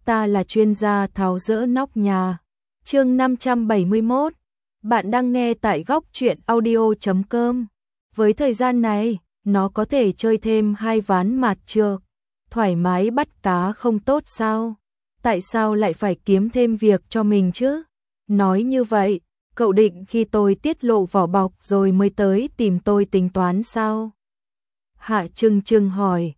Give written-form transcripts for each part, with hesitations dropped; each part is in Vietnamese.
ta là chuyên gia tháo dỡ nóc nhà. Chương 571. Bạn đang nghe tại góc truyện audio.com. Với thời gian này, nó có thể chơi thêm 2 ván mặt trược. Thoải mái bắt cá không tốt sao? Tại sao lại phải kiếm thêm việc cho mình chứ? Nói như vậy, cậu định khi tôi tiết lộ vỏ bọc rồi mới tới tìm tôi tính toán sao? Hạ Trừng Trừng hỏi.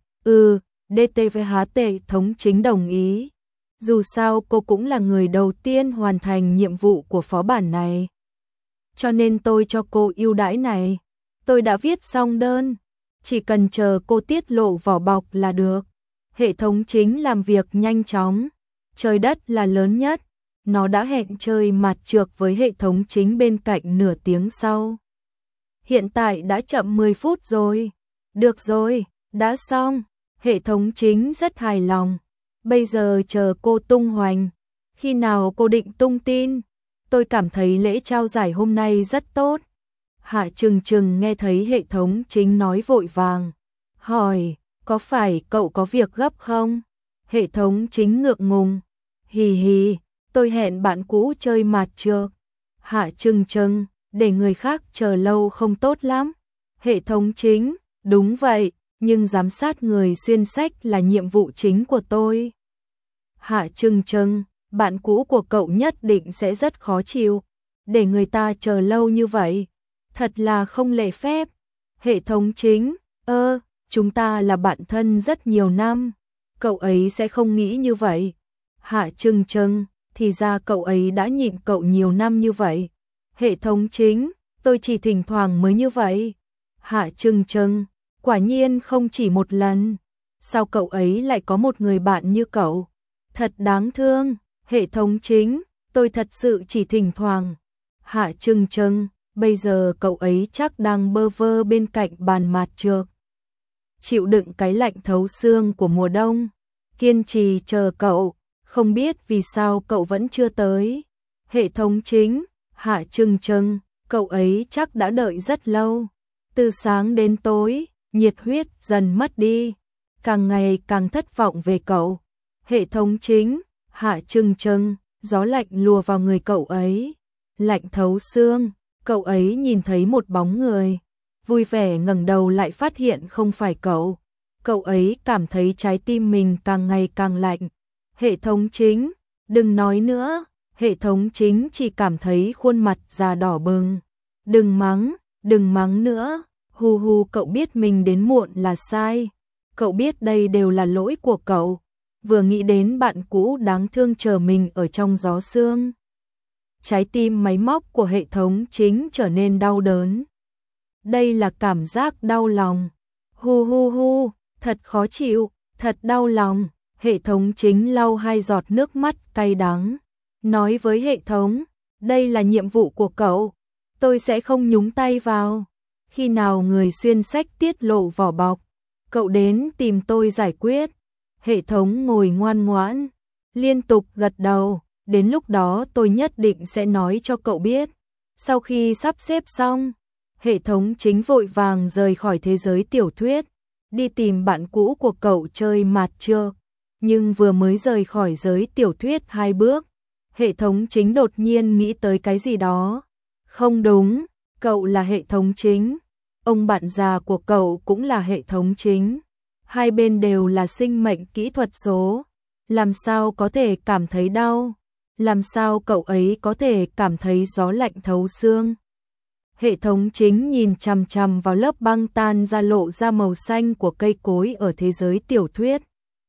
DTVHT thống chính đồng ý. Dù sao cô cũng là người đầu tiên hoàn thành nhiệm vụ của phó bản này. Cho nên tôi cho cô ưu đãi này. Tôi đã viết xong đơn, chỉ cần chờ cô tiết lộ vỏ bọc là được. Hệ thống chính làm việc nhanh chóng. Trời đất là lớn nhất. Nó đã hẹn chơi mặt trược với hệ thống chính bên cạnh nửa tiếng sau. Hiện tại đã chậm 10 phút rồi. Được rồi, đã xong. Hệ thống chính rất hài lòng. Bây giờ chờ cô tung hoành. Khi nào cô định tung tin? Tôi cảm thấy lễ trao giải hôm nay rất tốt. Hạ Trừng Trừng nghe thấy hệ thống chính nói vội vàng. Hỏi, có phải cậu có việc gấp không? Hệ thống chính ngượng ngùng. Hì hì, tôi hẹn bạn cũ chơi mặt trược. Hạ Trừng Trừng, để người khác chờ lâu không tốt lắm. Hệ thống chính, đúng vậy, nhưng giám sát người xuyên sách là nhiệm vụ chính của tôi. Hạ Trừng Trừng, bạn cũ của cậu nhất định sẽ rất khó chịu. Để người ta chờ lâu như vậy, thật là không lễ phép. Hệ thống chính, chúng ta là bạn thân rất nhiều năm. Cậu ấy sẽ không nghĩ như vậy. Hạ Trừng Trừng, thì ra cậu ấy đã nhịn cậu nhiều năm như vậy. Hệ thống chính, tôi chỉ thỉnh thoảng mới như vậy. Hạ Trừng Trừng, quả nhiên không chỉ một lần. Sao cậu ấy lại có một người bạn như cậu? Thật đáng thương. Hệ thống chính, tôi thật sự chỉ thỉnh thoảng. Hạ Trừng Trừng, bây giờ cậu ấy chắc đang bơ vơ bên cạnh bàn mặt trược. Chịu đựng cái lạnh thấu xương của mùa đông. Kiên trì chờ cậu, không biết vì sao cậu vẫn chưa tới. Hệ thống chính, Hạ Trừng Trừng, cậu ấy chắc đã đợi rất lâu. Từ sáng đến tối, nhiệt huyết dần mất đi. Càng ngày càng thất vọng về cậu. Hệ thống chính, Hạ Trừng Trừng, gió lạnh lùa vào người cậu ấy. Lạnh thấu xương, cậu ấy nhìn thấy một bóng người. Vui vẻ ngẩng đầu lại phát hiện không phải cậu. Cậu ấy cảm thấy trái tim mình càng ngày càng lạnh. Hệ thống chính, đừng nói nữa. Hệ thống chính chỉ cảm thấy khuôn mặt già đỏ bừng. Đừng mắng nữa. Hu hu, cậu biết mình đến muộn là sai. Cậu biết đây đều là lỗi của cậu. Vừa nghĩ đến bạn cũ đáng thương chờ mình ở trong gió sương. Trái tim máy móc của hệ thống chính trở nên đau đớn. Đây là cảm giác đau lòng. Hu hu hu, thật khó chịu, thật đau lòng. Hệ thống chính lau 2 giọt nước mắt cay đắng. Nói với hệ thống, đây là nhiệm vụ của cậu. Tôi sẽ không nhúng tay vào. Khi nào người xuyên sách tiết lộ vỏ bọc, cậu đến tìm tôi giải quyết. Hệ thống ngồi ngoan ngoãn, liên tục gật đầu. Đến lúc đó tôi nhất định sẽ nói cho cậu biết. Sau khi sắp xếp xong, hệ thống chính vội vàng rời khỏi thế giới tiểu thuyết, đi tìm bạn cũ của cậu chơi mặt trược. Nhưng vừa mới rời khỏi giới tiểu thuyết 2 bước, hệ thống chính đột nhiên nghĩ tới cái gì đó. Không đúng, cậu là hệ thống chính. Ông bạn già của cậu cũng là hệ thống chính. Hai bên đều là sinh mệnh kỹ thuật số. Làm sao có thể cảm thấy đau? Làm sao cậu ấy có thể cảm thấy gió lạnh thấu xương? Hệ thống chính nhìn chằm chằm vào lớp băng tan ra lộ ra màu xanh của cây cối ở thế giới tiểu thuyết.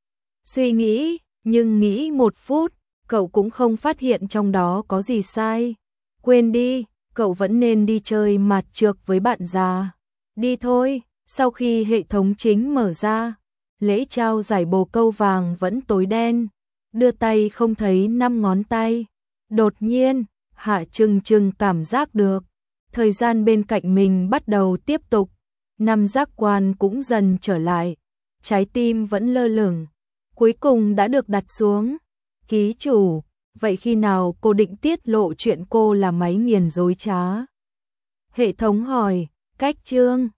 Suy nghĩ, nhưng nghĩ 1 phút, cậu cũng không phát hiện trong đó có gì sai. Quên đi, cậu vẫn nên đi chơi mặt trược với bạn già. Đi thôi. Sau khi hệ thống chính mở ra, lễ trao giải bồ câu vàng vẫn tối đen. Đưa tay không thấy 5 ngón tay. Đột nhiên, Hạ Trừng Trừng cảm giác được. Thời gian bên cạnh mình bắt đầu tiếp tục. 5 giác quan cũng dần trở lại. Trái tim vẫn lơ lửng. Cuối cùng đã được đặt xuống. Ký chủ, vậy khi nào cô định tiết lộ chuyện cô là máy nghiền dối trá? Hệ thống hỏi, cách chương.